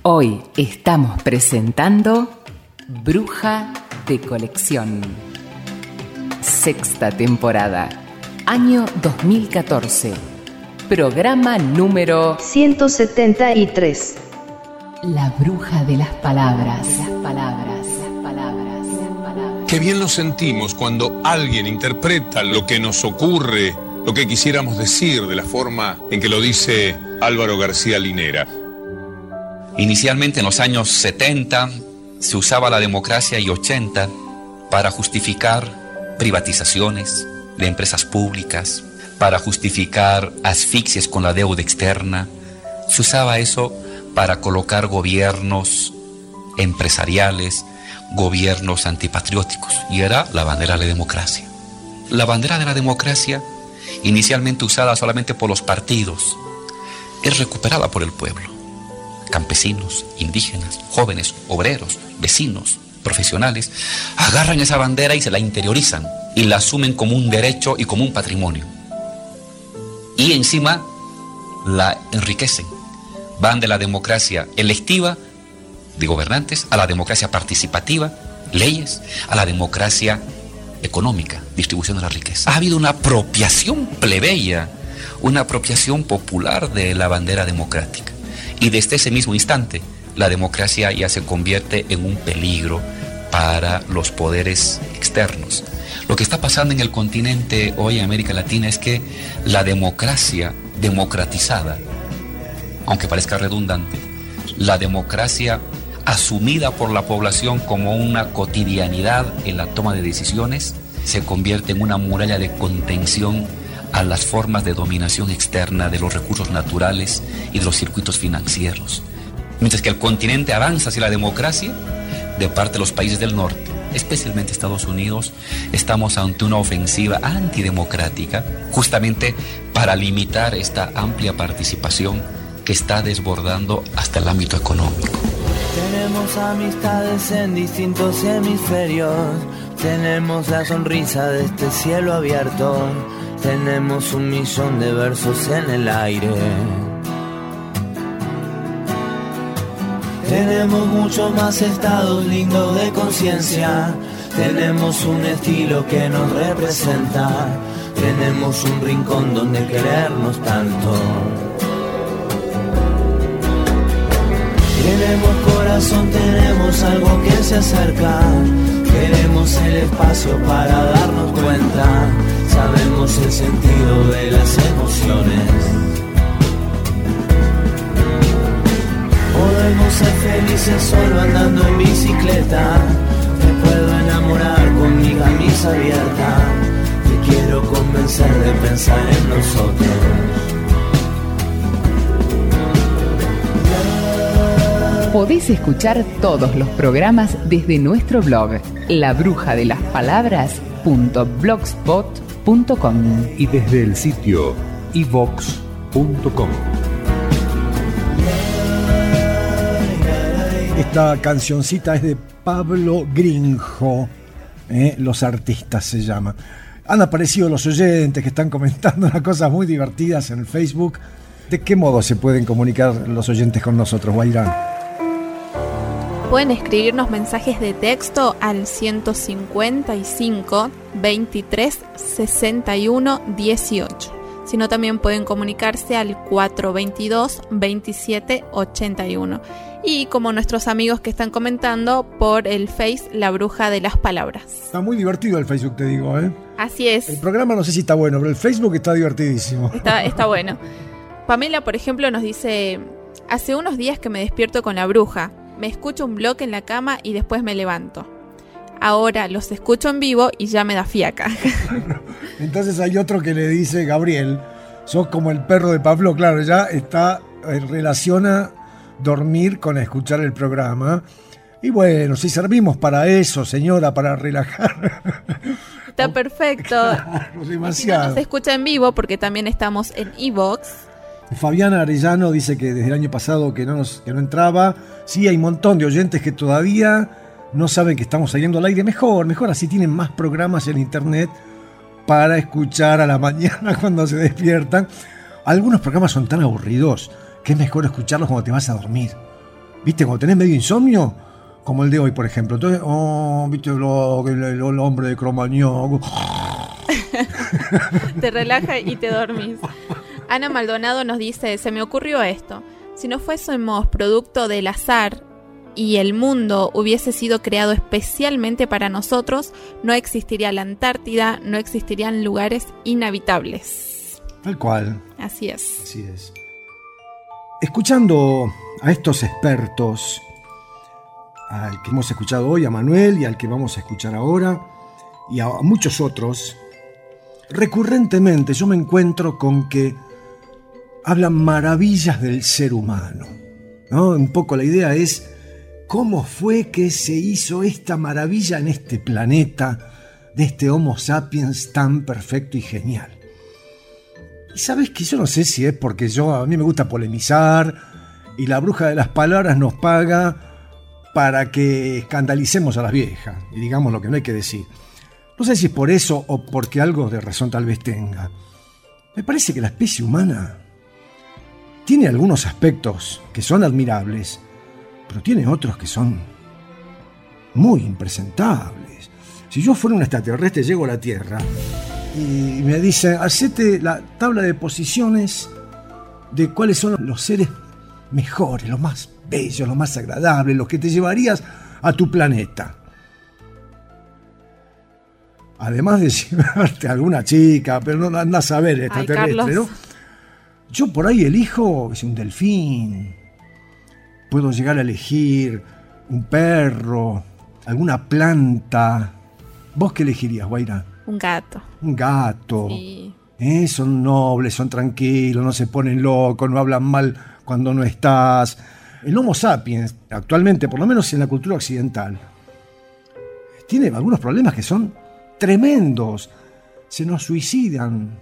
Hoy estamos presentando Bruja de Colección. Sexta temporada, año 2014. Programa número 173. La bruja de las palabras. Qué bien nos sentimos cuando alguien interpreta lo que nos ocurre, lo que quisiéramos decir, de la forma en que lo dice Álvaro García Linera. Inicialmente en los años 70 se usaba la democracia y 80 para justificar privatizaciones de empresas públicas, para justificar asfixias con la deuda externa. Se usaba eso para colocar gobiernos empresariales, gobiernos antipatrióticos, y era la bandera de la democracia. La bandera de la democracia, inicialmente usada solamente por los partidos, es recuperada por el pueblo. Campesinos, indígenas, jóvenes, obreros, vecinos, profesionales, agarran esa bandera y se la interiorizan y la asumen como un derecho y como un patrimonio. Y encima la enriquecen. Van de la democracia electiva de gobernantes a la democracia participativa, leyes, a la democracia económica, distribución de la riqueza. Ha habido una apropiación plebeya, una apropiación popular de la bandera democrática. Y desde ese mismo instante, la democracia ya se convierte en un peligro para los poderes externos. Lo que está pasando en el continente hoy, en América Latina, es que la democracia democratizada, aunque parezca redundante, la democracia asumida por la población como una cotidianidad en la toma de decisiones, se convierte en una muralla de contención a las formas de dominación externa de los recursos naturales y de los circuitos financieros. Mientras que el continente avanza hacia la democracia, de parte de los países del norte, especialmente Estados Unidos, estamos ante una ofensiva antidemocrática, justamente para limitar esta amplia participación que está desbordando hasta el ámbito económico. Tenemos amistades en distintos hemisferios, tenemos la sonrisa de este cielo abierto, tenemos 1.000.000 de versos en el aire. Tenemos muchos más estados lindos de conciencia, tenemos un estilo que nos representa, tenemos un rincón donde querernos tanto. Tenemos corazón, tenemos algo que se acerca, queremos el espacio para darnos cuenta, sabemos el sentido de las emociones. Podemos ser felices solo andando en bicicleta, te puedo enamorar con mi camisa abierta, te quiero convencer de pensar en nosotros. Podés escuchar todos los programas desde nuestro blog, labrujadelasPalabras.blogspot.com y desde el sitio iVox.com. Esta cancioncita es de Pablo Grinjo, Los Artistas se llama. Han aparecido los oyentes que están comentando unas cosas muy divertidas en el Facebook. ¿De qué modo se pueden comunicar los oyentes con nosotros, Guairán? Pueden escribirnos mensajes de texto al 155 23 61 18. Si no, también pueden comunicarse al 422 27 81. Y como nuestros amigos que están comentando, por el Face La Bruja de las Palabras. Está muy divertido el Facebook, te digo, ¿eh? Así es. El programa no sé si está bueno, pero el Facebook está divertidísimo. Está bueno. Pamela, por ejemplo, nos dice: hace unos días que me despierto con la bruja. Me escucho un bloque en la cama y después me levanto. Ahora los escucho en vivo y ya me da fiaca. Entonces hay otro que le dice: Gabriel, sos como el perro de Pablo. Claro, ya relaciona dormir con escuchar el programa. Y bueno, si servimos para eso, señora, para relajar. Está perfecto. Claro, demasiado. Si no nos escucha en vivo, porque también estamos en iVox. Fabiana Arellano dice que desde el año pasado que no entraba. Sí, hay un montón de oyentes que todavía no saben que estamos saliendo al aire. Mejor, así tienen más programas en internet para escuchar a la mañana cuando se despiertan. Algunos programas son tan aburridos que es mejor escucharlos cuando te vas a dormir. ¿Viste? Cuando tenés medio insomnio, como el de hoy, por ejemplo. Entonces, ¿viste el hombre de Cromañón? Te relaja y te dormís. Ana Maldonado nos dice, se me ocurrió esto. Si no fuésemos producto del azar y el mundo hubiese sido creado especialmente para nosotros, no existiría la Antártida, no existirían lugares inhabitables. Tal cual. Así es. Así es. Escuchando a estos expertos, al que hemos escuchado hoy, a Manuel, y al que vamos a escuchar ahora, y a muchos otros, recurrentemente yo me encuentro con que hablan maravillas del ser humano, ¿no? Un poco la idea es cómo fue que se hizo esta maravilla en este planeta de este Homo sapiens tan perfecto y genial. Y sabes que yo no sé si es porque a mí me gusta polemizar y la bruja de las palabras nos paga para que escandalicemos a las viejas y digamos lo que no hay que decir. No sé si es por eso o porque algo de razón tal vez tenga. Me parece que la especie humana tiene algunos aspectos que son admirables, pero tiene otros que son muy impresentables. Si yo fuera un extraterrestre, llego a la Tierra y me dicen, hacete la tabla de posiciones de cuáles son los seres mejores, los más bellos, los más agradables, los que te llevarías a tu planeta. Además de llevarte a alguna chica, pero no andás a ver extraterrestre, ¿no? Yo por ahí elijo un delfín, puedo llegar a elegir un perro, alguna planta. ¿Vos qué elegirías, Guaira? Un gato. Un gato. Sí. Son nobles, son tranquilos, no se ponen locos, no hablan mal cuando no estás. El Homo sapiens, actualmente, por lo menos en la cultura occidental, tiene algunos problemas que son tremendos. Se nos suicidan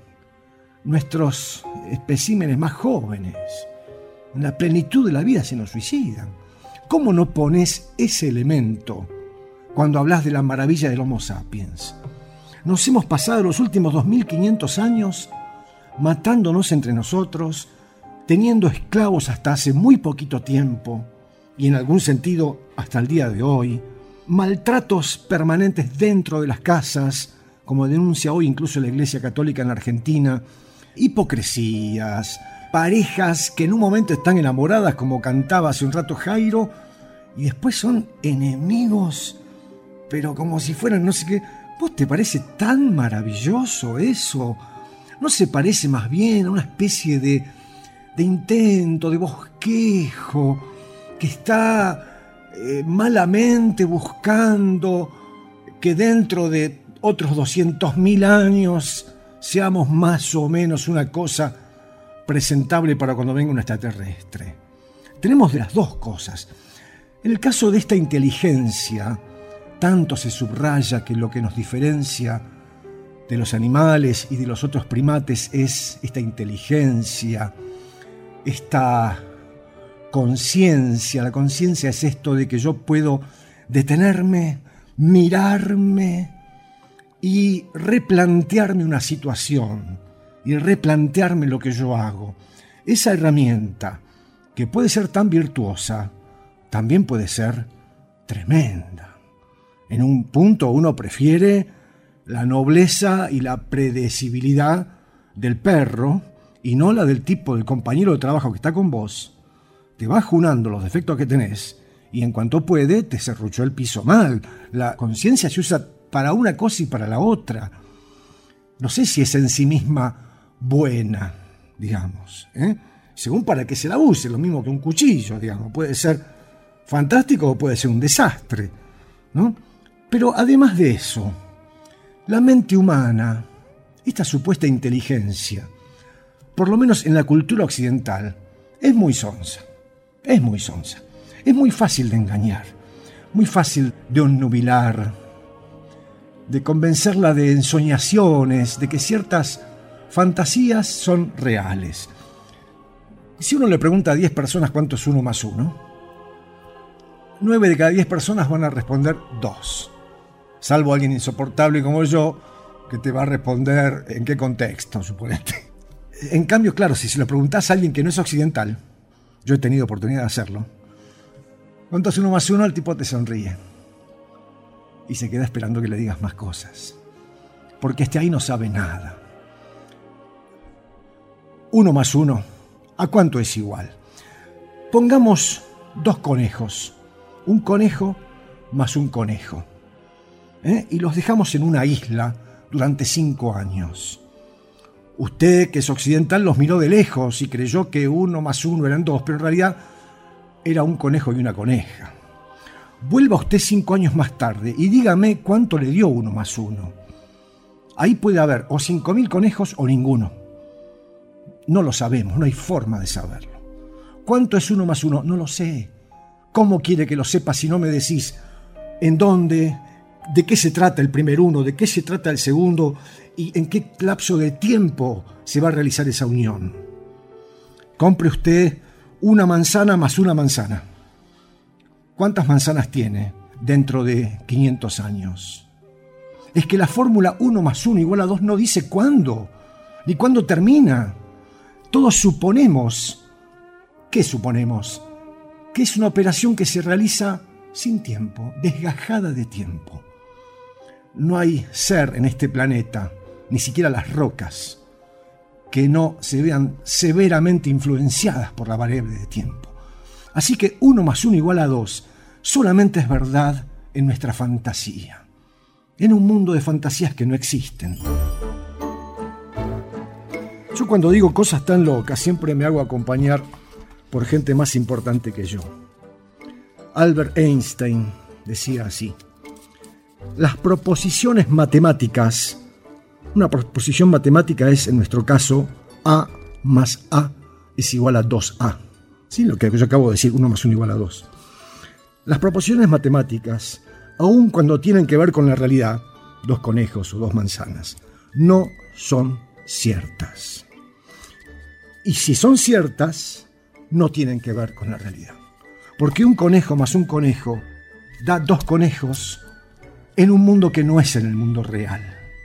nuestros especímenes más jóvenes. En la plenitud de la vida se nos suicidan. ¿Cómo no pones ese elemento cuando hablas de la maravilla del Homo sapiens? Nos hemos pasado los últimos 2500 años matándonos entre nosotros, teniendo esclavos hasta hace muy poquito tiempo, y en algún sentido hasta el día de hoy, maltratos permanentes dentro de las casas, como denuncia hoy incluso la Iglesia Católica en la Argentina, hipocresías, parejas que en un momento están enamoradas, como cantaba hace un rato Jairo, y después son enemigos, pero como si fueran no sé qué. ¿Vos te parece tan maravilloso eso? ¿No se parece más bien a una especie de intento, de bosquejo, que está malamente buscando que dentro de otros 200.000 años seamos más o menos una cosa presentable para cuando venga un extraterrestre? Tenemos de las dos cosas. En el caso de esta inteligencia, tanto se subraya que lo que nos diferencia de los animales y de los otros primates es esta inteligencia, esta conciencia. La conciencia es esto de que yo puedo detenerme, mirarme y replantearme una situación y replantearme lo que yo hago. Esa herramienta, que puede ser tan virtuosa, también puede ser tremenda. En un punto uno prefiere la nobleza y la predecibilidad del perro y no la del tipo, del compañero de trabajo que está con vos. Te va junando los defectos que tenés y en cuanto puede te serruchó el piso mal. La conciencia se usa para una cosa y para la otra. No sé si es en sí misma buena, digamos, según para que se la use, lo mismo que un cuchillo, digamos. Puede ser fantástico o puede ser un desastre, ¿no? Pero además de eso, la mente humana, esta supuesta inteligencia, por lo menos en la cultura occidental, es muy sonsa. Es muy sonsa. Es muy fácil de engañar, muy fácil de onnubilar, de convencerla de ensoñaciones, de que ciertas fantasías son reales. Si uno le pregunta a 10 personas cuánto es 1 más 1, 9 de cada 10 personas van a responder 2. Salvo alguien insoportable como yo, que te va a responder en qué contexto, suponete. En cambio, claro, si se lo preguntás a alguien que no es occidental, yo he tenido oportunidad de hacerlo, Cuentas 1 más 1, el tipo te sonríe. Y se queda esperando que le digas más cosas. Porque ahí no sabe nada. 1 más 1, ¿a cuánto es igual? Pongamos 2 conejos. Un conejo más un conejo. Y los dejamos en una isla durante 5 años. Usted, que es occidental, los miró de lejos y creyó que 1 más 1 eran 2, pero en realidad era un conejo y una coneja. Vuelva usted 5 años más tarde y dígame cuánto le dio 1 más 1. Ahí puede haber o 5.000 conejos o ninguno. No lo sabemos, no hay forma de saberlo. ¿Cuánto es 1 más 1? No lo sé. ¿Cómo quiere que lo sepa si no me decís en dónde, de qué se trata el primer uno, de qué se trata el segundo y en qué lapso de tiempo se va a realizar esa unión? Compre usted una manzana más una manzana. ¿Cuántas manzanas tiene dentro de 500 años? Es que la fórmula 1 más 1 igual a 2 no dice cuándo, ni cuándo termina. Todos suponemos. ¿Qué suponemos? Que es una operación que se realiza sin tiempo, desgajada de tiempo. No hay ser en este planeta, ni siquiera las rocas, que no se vean severamente influenciadas por la variable de tiempo. Así que 1 más 1 igual a 2 solamente es verdad en nuestra fantasía, en un mundo de fantasías que no existen. Yo cuando digo cosas tan locas siempre me hago acompañar por gente más importante que yo. Albert Einstein decía así: las proposiciones matemáticas, una proposición matemática es en nuestro caso A más A es igual a 2A. ¿Sí? Lo que yo acabo de decir, 1 más 1 igual a 2. Las proposiciones matemáticas, aun cuando tienen que ver con la realidad, 2 conejos o 2 manzanas, no son ciertas. Y si son ciertas, no tienen que ver con la realidad. Porque un conejo más un conejo da 2 conejos en un mundo que no es en el mundo real.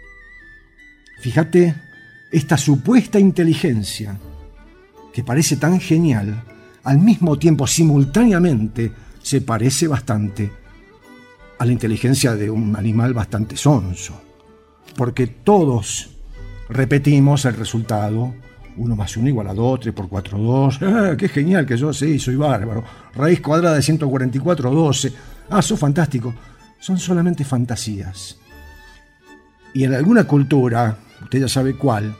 Fíjate, esta supuesta inteligencia, que parece tan genial, al mismo tiempo, simultáneamente, se parece bastante a la inteligencia de un animal bastante sonso. Porque todos repetimos el resultado: 1 más 1 igual a 2, 3 por 4, 2. ¡Qué genial que yo! Sí, soy bárbaro. Raíz cuadrada de 144, 12. Sos fantástico. Son solamente fantasías. Y en alguna cultura, usted ya sabe cuál,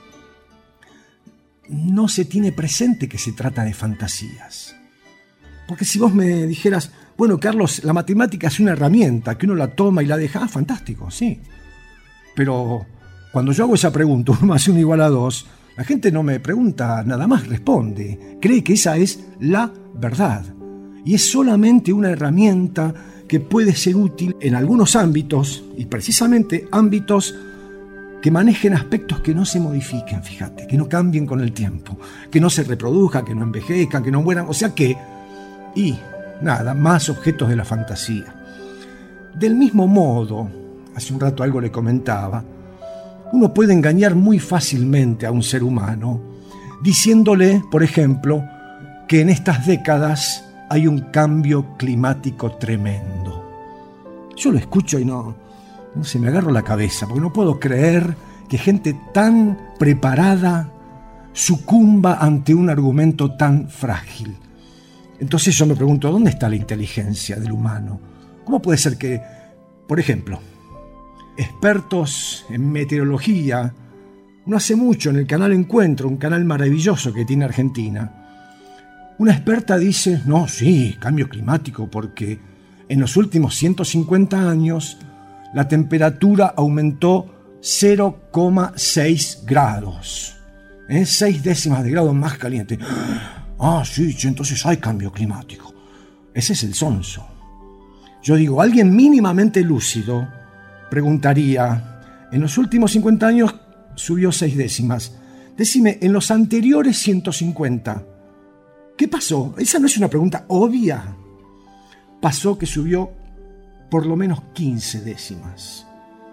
no se tiene presente que se trata de fantasías. Porque si vos me dijeras, bueno, Carlos, la matemática es una herramienta que uno la toma y la deja, fantástico, sí. Pero cuando yo hago esa pregunta, 1 más 1 igual a 2, la gente no me pregunta nada más, responde. Cree que esa es la verdad. Y es solamente una herramienta que puede ser útil en algunos ámbitos, y precisamente ámbitos que manejen aspectos que no se modifiquen, fíjate, que no cambien con el tiempo, que no se reproduzcan, que no envejezcan, que no mueran, o sea que, y nada, más objetos de la fantasía. Del mismo modo, hace un rato algo le comentaba, uno puede engañar muy fácilmente a un ser humano diciéndole, por ejemplo, que en estas décadas hay un cambio climático tremendo. Yo lo escucho y no sé, me agarro la cabeza, porque no puedo creer que gente tan preparada sucumba ante un argumento tan frágil. Entonces yo me pregunto, ¿dónde está la inteligencia del humano? ¿Cómo puede ser que, por ejemplo, expertos en meteorología, no hace mucho en el canal Encuentro, un canal maravilloso que tiene Argentina, una experta dice, no, sí, cambio climático, porque en los últimos 150 años la temperatura aumentó 0,6 grados, 6 décimas de grado más caliente. Sí, entonces hay cambio climático. Ese es el sonso. Yo digo, alguien mínimamente lúcido preguntaría, en los últimos 50 años subió 6 décimas. Decime, en los anteriores 150, ¿qué pasó? Esa no es una pregunta obvia. Pasó que subió por lo menos 15 décimas.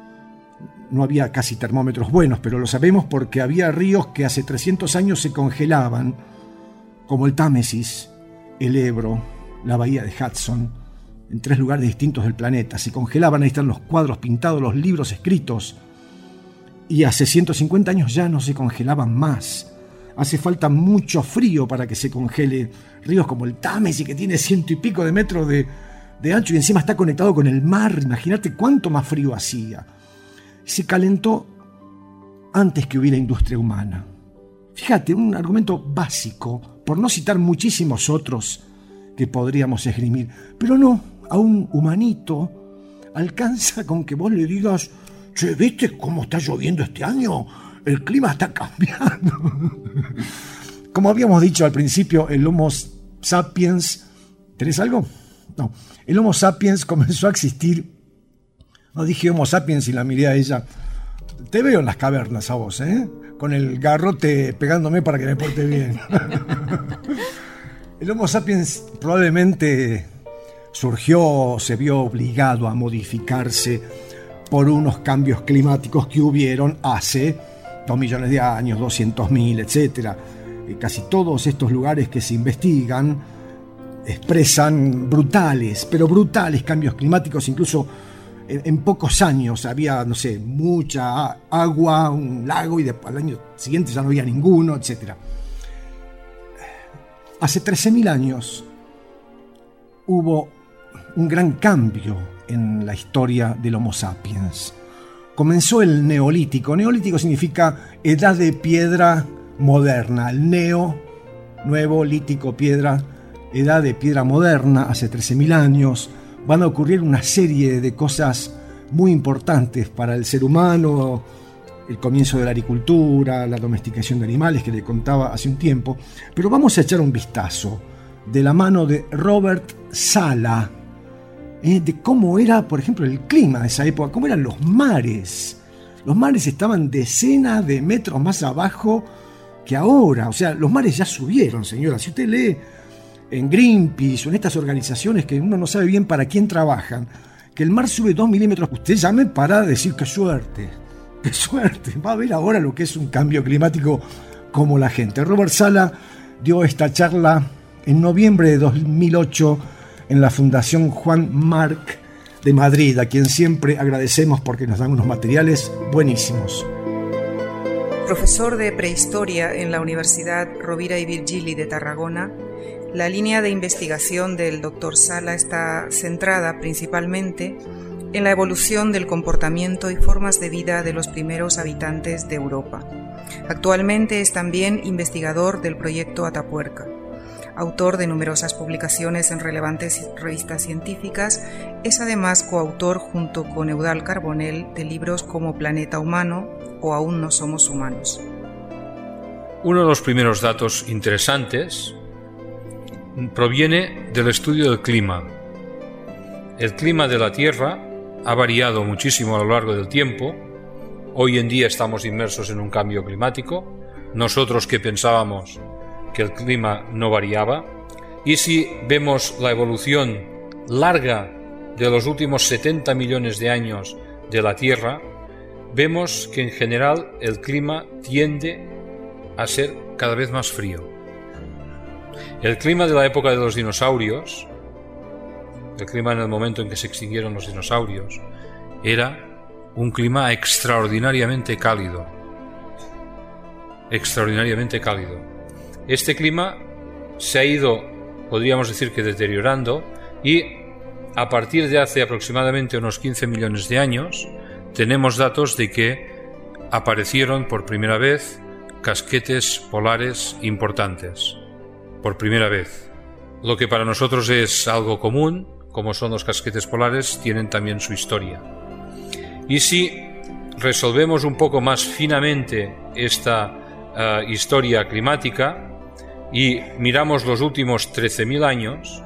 No había casi termómetros buenos, pero lo sabemos porque había ríos que hace 300 años se congelaban, como el Támesis, el Ebro, la bahía de Hudson, en 3 lugares distintos del planeta. Se congelaban, ahí están los cuadros pintados, los libros escritos. Y hace 150 años ya no se congelaban más. Hace falta mucho frío para que se congele. Ríos como el Támesis, que tiene 100 y pico de metros de ancho y encima está conectado con el mar. Imagínate cuánto más frío hacía. Se calentó antes que hubiera industria humana. Fíjate, un argumento básico, por no citar muchísimos otros que podríamos esgrimir. Pero no, a un humanito alcanza con que vos le digas: che, ¿viste cómo está lloviendo este año? El clima está cambiando. Como habíamos dicho al principio, el Homo sapiens... ¿Tenés algo? No. El Homo sapiens comenzó a existir... No dije Homo sapiens y la miré a ella. Te veo en las cavernas a vos, ¿eh? Con el garrote pegándome para que me porte bien. El Homo sapiens probablemente surgió, se vio obligado a modificarse por unos cambios climáticos que hubieron hace 2 millones de años, 200.000, etc. Casi todos estos lugares que se investigan expresan brutales cambios climáticos. Incluso en pocos años había, no sé, mucha agua, un lago, y al año siguiente ya no había ninguno, etc. Hace 13.000 años hubo un gran cambio en la historia del Homo sapiens. Comenzó el Neolítico. Neolítico significa edad de piedra moderna. El neo, nuevo, lítico, piedra, edad de piedra moderna, hace 13.000 años. Van a ocurrir una serie de cosas muy importantes para el ser humano. El comienzo de la agricultura, la domesticación de animales, que le contaba hace un tiempo. Pero vamos a echar un vistazo de la mano de Robert Sala, de cómo era, por ejemplo, el clima de esa época, cómo eran los mares. Los mares estaban decenas de metros más abajo que ahora. O sea, los mares ya subieron, señora. Si usted lee en Greenpeace o en estas organizaciones que uno no sabe bien para quién trabajan, que el mar sube 2 milímetros, usted llame para decir qué suerte. ¡Qué suerte! Va a ver ahora lo que es un cambio climático como la gente. Robert Sala dio esta charla en noviembre de 2008 en la Fundación Juan March de Madrid, a quien siempre agradecemos porque nos dan unos materiales buenísimos. Profesor de prehistoria en la Universidad Rovira i Virgili de Tarragona, la línea de investigación del Dr. Sala está centrada principalmente en la evolución del comportamiento y formas de vida de los primeros habitantes de Europa. Actualmente es también investigador del proyecto Atapuerca. Autor de numerosas publicaciones en relevantes revistas científicas, es además coautor junto con Eudald Carbonell de libros como Planeta Humano o Aún no somos humanos. Uno de los primeros datos interesantes proviene del estudio del clima. El clima de la Tierra ha variado muchísimo a lo largo del tiempo. Hoy en día estamos inmersos en un cambio climático. Nosotros que pensábamos que el clima no variaba, y si vemos la evolución larga de los últimos 70 millones de años de la Tierra, vemos que en general el clima tiende a ser cada vez más frío. El clima de la época de los dinosaurios, el clima en el momento en que se extinguieron los dinosaurios, era un clima extraordinariamente cálido. Extraordinariamente cálido. Este clima se ha ido, podríamos decir que deteriorando, y a partir de hace aproximadamente unos 15 millones de años tenemos datos de que aparecieron por primera vez casquetes polares importantes. Por primera vez. Lo que para nosotros es algo común, como son los casquetes polares, tienen también su historia. Y si resolvemos un poco más finamente esta historia climática y miramos los últimos 13.000 años,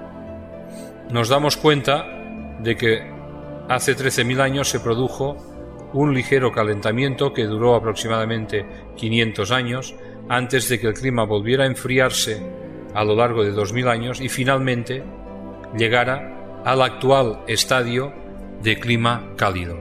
nos damos cuenta de que hace 13.000 años se produjo un ligero calentamiento que duró aproximadamente 500 años antes de que el clima volviera a enfriarse a lo largo de 2.000 años y finalmente llegara al actual estadio de clima cálido.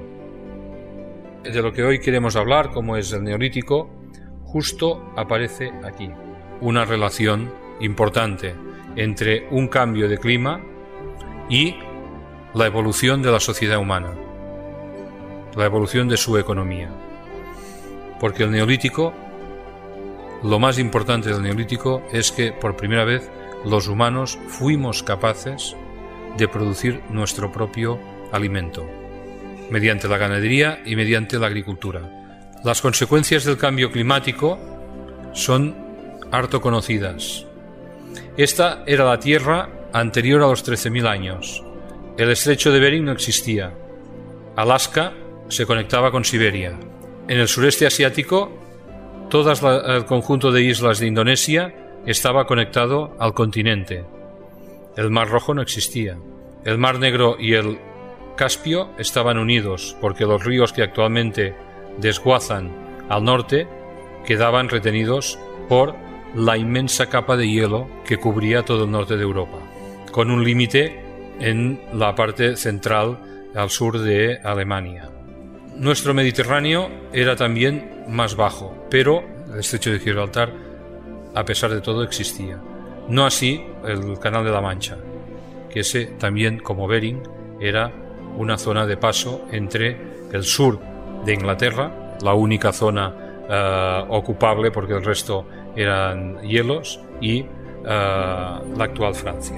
De lo que hoy queremos hablar, como es el Neolítico, justo aparece aquí una relación importante entre un cambio de clima y la evolución de la sociedad humana, la evolución de su economía. Porque el Neolítico, lo más importante del Neolítico es que por primera vez los humanos fuimos capaces de producir nuestro propio alimento, mediante la ganadería y mediante la agricultura. Las consecuencias del cambio climático son harto conocidas. Esta era la Tierra anterior a los 13.000 años. El estrecho de Bering no existía. Alaska se conectaba con Siberia. En el sureste asiático, todo el conjunto de islas de Indonesia estaba conectado al continente. El Mar Rojo no existía. El Mar Negro y el Caspio estaban unidos porque los ríos que actualmente desguazan al norte quedaban retenidos por la inmensa capa de hielo que cubría todo el norte de Europa, con un límite en la parte central al sur de Alemania. Nuestro Mediterráneo era también más bajo, pero el estrecho de Gibraltar, a pesar de todo, existía. No así el Canal de la Mancha, que ese también, como Bering, era una zona de paso entre el sur de Inglaterra, la única zona ocupable porque el resto eran hielos, y la actual Francia.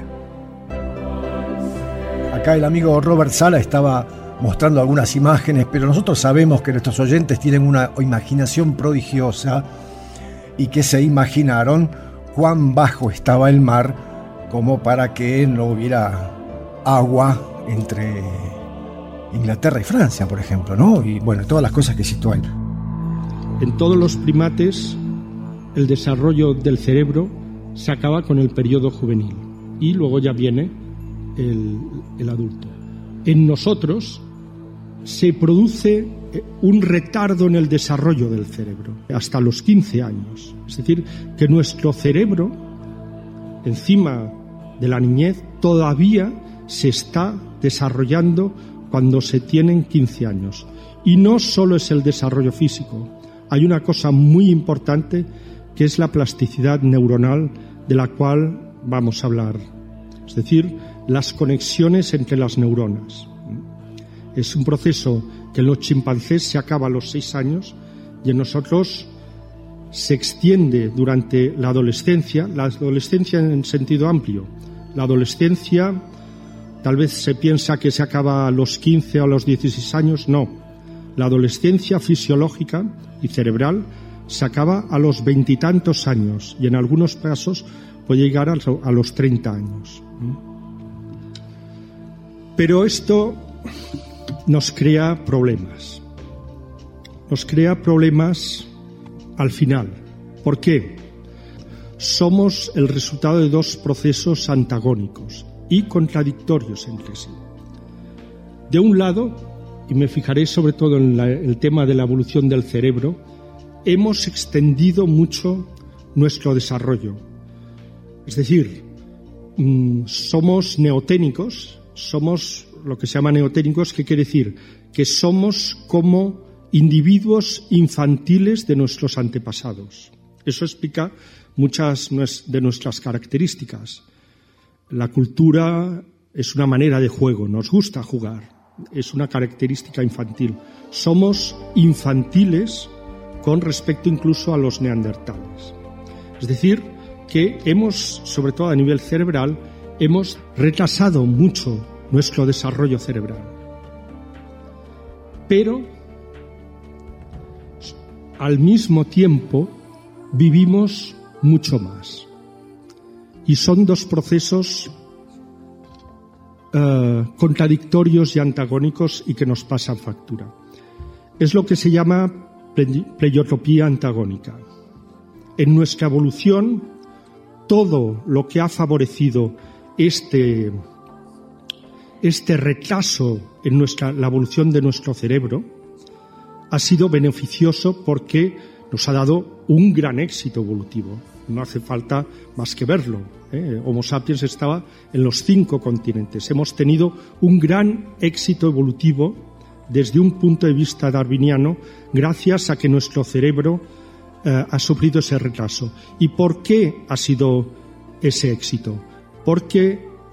Acá el amigo Robert Sala estaba mostrando algunas imágenes, pero nosotros sabemos que nuestros oyentes tienen una imaginación prodigiosa y que se imaginaron cuán bajo estaba el mar como para que no hubiera agua entre Inglaterra y Francia, por ejemplo, ¿no? Y bueno, todas las cosas que citó él. En todos los primates, el desarrollo del cerebro se acaba con el periodo juvenil y luego ya viene el adulto. En nosotros se produce un retardo en el desarrollo del cerebro hasta los 15 años. Es decir, que nuestro cerebro, encima de la niñez, todavía se está desarrollando cuando se tienen 15 años. Y no solo es el desarrollo físico, hay una cosa muy importante que es la plasticidad neuronal, de la cual vamos a hablar. Es decir, las conexiones entre las neuronas. Es un proceso que en los chimpancés se acaba a los 6 años y en nosotros se extiende durante la adolescencia en sentido amplio. La adolescencia tal vez se piensa que se acaba a los 15 o a los 16 años, no. La adolescencia fisiológica y cerebral se acaba a los 20 y tantos años y en algunos casos puede llegar a los 30 años. Pero esto nos crea problemas. Nos crea problemas al final. ¿Por qué? Somos el resultado de dos procesos antagónicos y contradictorios entre sí. De un lado, y me fijaré sobre todo en el tema de la evolución del cerebro, hemos extendido mucho nuestro desarrollo. Es decir, somos neoténicos, somos lo que se llama neoténicos, que quiere decir que somos como individuos infantiles de nuestros antepasados. Eso explica muchas de nuestras características. La cultura es una manera de juego, nos gusta jugar, es una característica infantil. Somos infantiles con respecto incluso a los neandertales. Es decir, que hemos, sobre todo a nivel cerebral, hemos retrasado mucho nuestro desarrollo cerebral. Pero, al mismo tiempo, vivimos mucho más. Y son dos procesos contradictorios y antagónicos y que nos pasan factura. Es lo que se llama pleiotropía antagónica. En nuestra evolución, todo lo que ha favorecido este retraso en la evolución de nuestro cerebro ha sido beneficioso porque nos ha dado un gran éxito evolutivo. No hace falta más que verlo. Homo sapiens estaba en los 5 continentes. Hemos tenido un gran éxito evolutivo desde un punto de vista darwiniano gracias a que nuestro cerebro ha sufrido ese retraso. ¿Y por qué ha sido ese éxito? Porque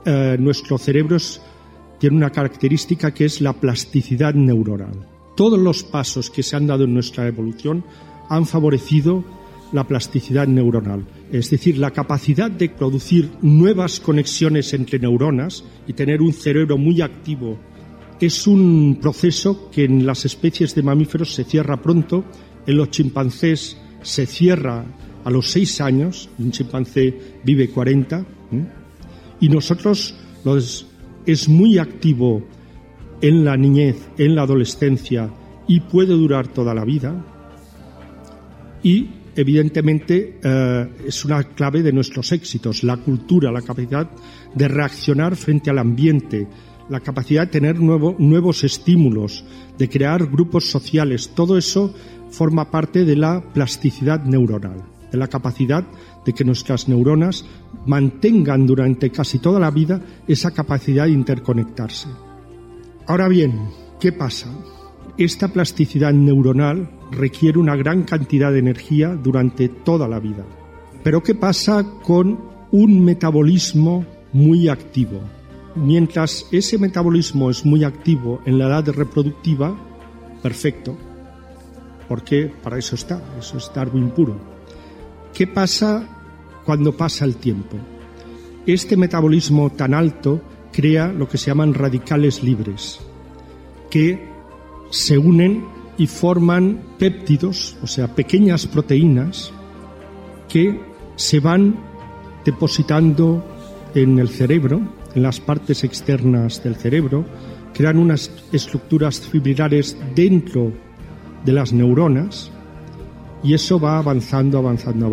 nuestro cerebro tiene una característica que es la plasticidad neuronal. Todos los pasos que se han dado en nuestra evolución han favorecido la plasticidad neuronal, es decir, la capacidad de producir nuevas conexiones entre neuronas y tener un cerebro muy activo. Es un proceso que en las especies de mamíferos se cierra pronto, en los chimpancés se cierra a los 6 años, un chimpancé vive 40, y nosotros es muy activo en la niñez, en la adolescencia, y puede durar toda la vida. Y evidentemente es una clave de nuestros éxitos, la cultura, la capacidad de reaccionar frente al ambiente, la capacidad de tener nuevos estímulos, de crear grupos sociales. Todo eso forma parte de la plasticidad neuronal, de la capacidad de que nuestras neuronas mantengan durante casi toda la vida esa capacidad de interconectarse. Ahora bien, ¿qué pasa? Esta plasticidad neuronal requiere una gran cantidad de energía durante toda la vida. Pero ¿qué pasa con un metabolismo muy activo? Mientras ese metabolismo es muy activo en la edad reproductiva, perfecto, porque para eso es Darwin puro. ¿Qué pasa cuando pasa el tiempo? Este metabolismo tan alto crea lo que se llaman radicales libres, que se unen y forman péptidos, o sea, pequeñas proteínas que se van depositando en el cerebro, en las partes externas del cerebro, crean unas estructuras fibrilares dentro de las neuronas y eso va avanzando.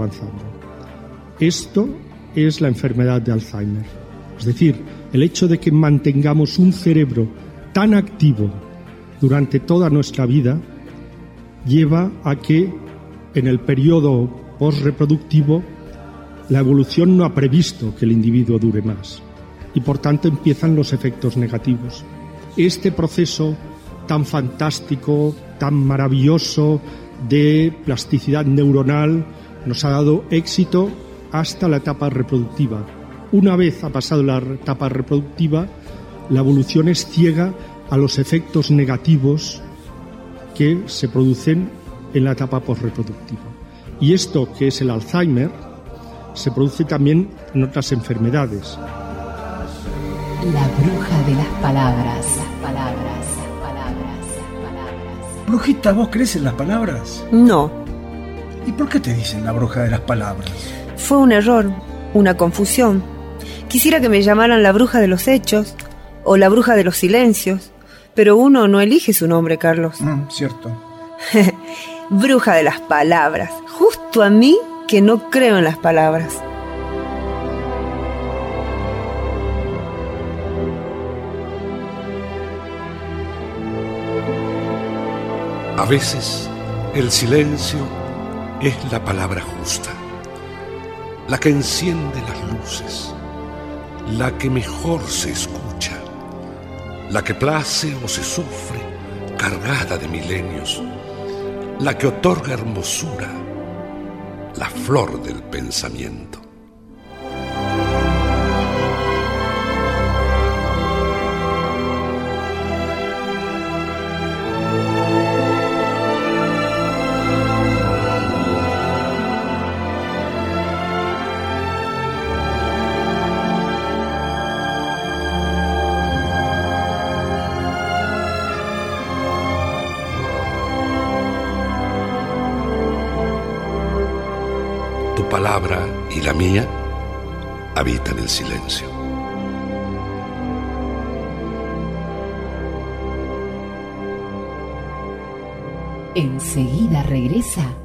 Esto es la enfermedad de Alzheimer. Es decir, el hecho de que mantengamos un cerebro tan activo durante toda nuestra vida lleva a que en el periodo posreproductivo la evolución no ha previsto que el individuo dure más y por tanto empiezan los efectos negativos. Este proceso tan fantástico, tan maravilloso de plasticidad neuronal nos ha dado éxito hasta la etapa reproductiva. Una vez ha pasado la etapa reproductiva, la evolución es ciega a los efectos negativos que se producen en la etapa posreproductiva. Y esto, que es el Alzheimer, se produce también en otras enfermedades. La bruja de las palabras. Brujita, ¿vos crees en las palabras? No. ¿Y por qué te dicen la bruja de las palabras? Fue un error, una confusión. Quisiera que me llamaran la bruja de los hechos o la bruja de los silencios, pero uno no elige su nombre, Carlos. Cierto. Bruja de las palabras, justo a mí que no creo en las palabras. A veces el silencio es la palabra justa, la que enciende las luces, la que mejor se escucha, la que place o se sufre, cargada de milenios, la que otorga hermosura, la flor del pensamiento. Palabra y la mía habitan el silencio. Enseguida regresa